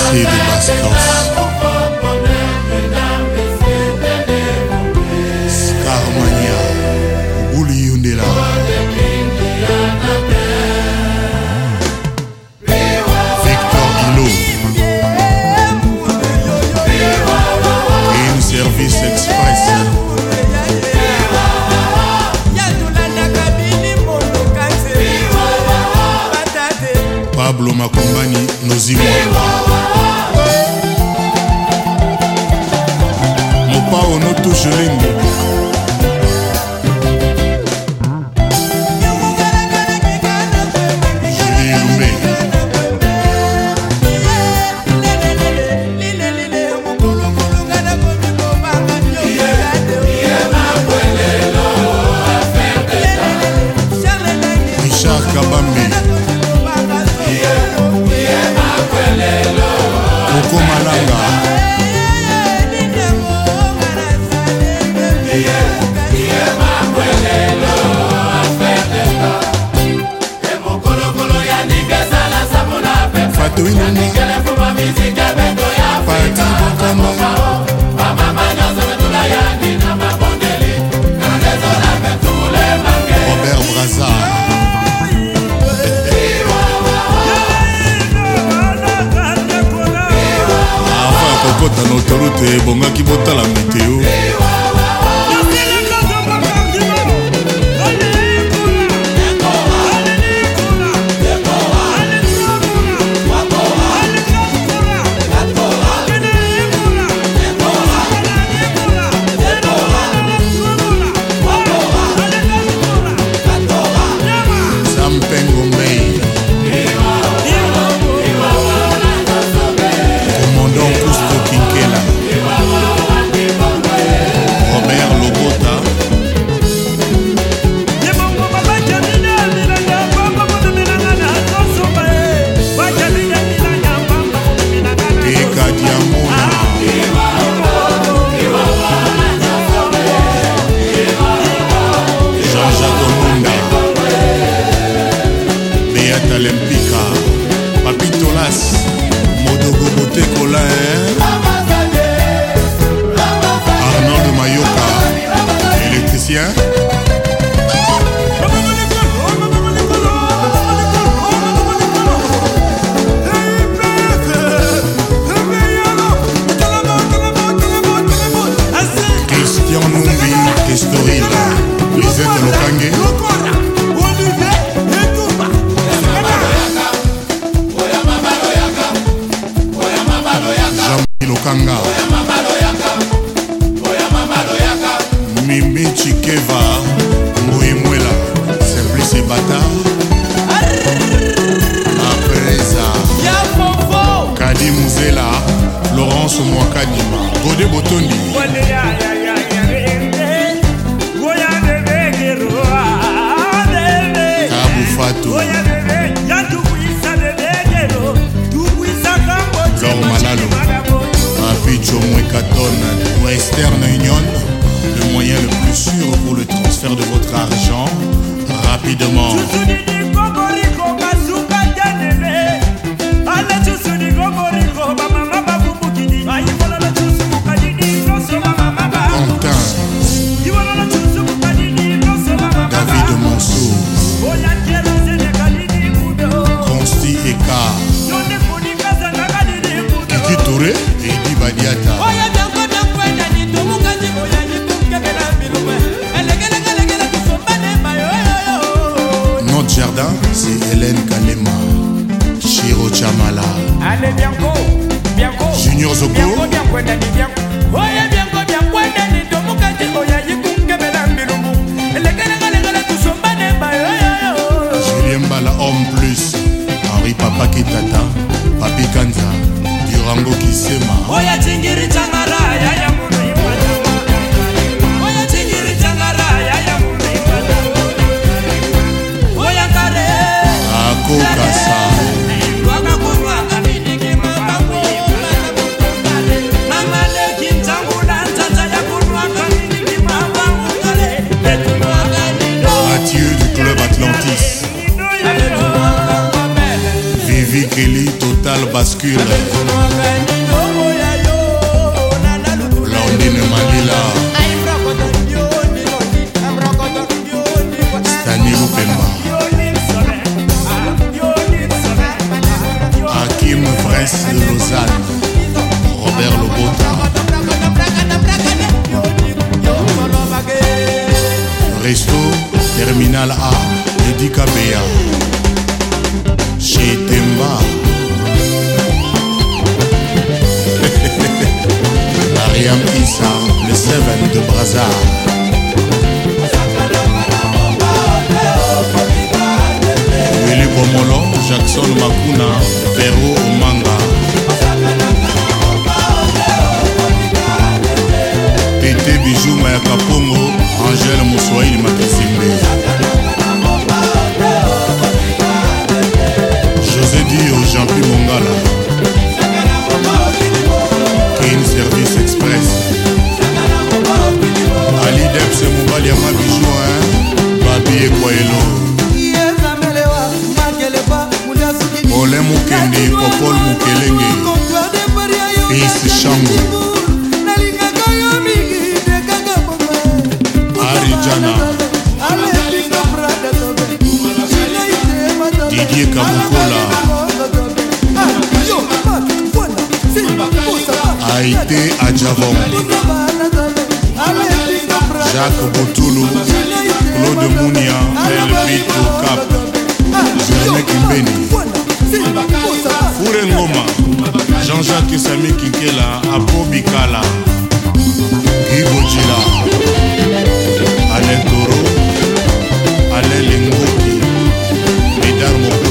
José de Bastos, Scarmania, Bouli Yundela, Victor Hilo, Game Service Express, Pablo Makombani Nozimwa, Mopao no touche lingo, Julie Lumbe, Richard Kabambi, Koko Malanga, Fatou Inonga, Pati Bokamba, Robert Brazza, Kota na autoroute ebongaki botala meteo Sampengo Mbei, commandant Cousteau Kinkela, Robert Lobota, Eka Diamona, Jean-Jacques Munda, Beata Lempika, Papitolas, Modogo Bote Colin, Arnold Mayoka, électricien, Christian Numbi, Estoril, Lisette Lokange, Jean-Marie Lokanga, Mimi Chikeva, Mouimouela, Simplice Bata, Apreza, Kadi Mouzela, Laurence Mouakadima, Godé Botondi, Kabou Fatou, Laure Malalo, Papicho Mwekaton, Western Union, le moyen le plus sûr pour le transfert de votre argent rapidement. Quentin, David Monceau, Consti Eka, Kiki Touré et Di Badiata. Notre jardin, c'est Hélène Kalema, Chiro Chamala, Junior Zoko, Julien Bala Homme Plus, Henri Papa Kitata, Papi Kanza, Durango Kisema, Ako Kasa, Mathieu du Club Atlantis, Vivi Kelly Total. Total bascule. Blandine Malila. Stani Lupemba. Hakim Prince de Lausanne. Robert Lobota. Resto Terminal A. Eddie Kabea. Chez Temba. Mariam Issa, le 7 de Brazza. Willy Bomolo, Jackson Makuna, Perro Omanga. Tété Bijou Mayaka Pongo, Angèle Moussoaïl Makizimbe. José Dio, Jean-Pierre Mongala. King Service Express. Ali Debs Mobali Yama Bijou, Babi Ekwaelo. Ole Mukende, Popol Mukelenge. Fils Shango. Arijana. Didier Kabukola. Haïté Adjavon. Jacques Botoulou. Claude Mounia. Elvito Cap. Jamais Kimbeni. Foure Ngoma. Jean-Jacques Sami Kikela. Apo Bikala. Guy Gojila. Alain Toro. Alain Lengoki. Médard Moko.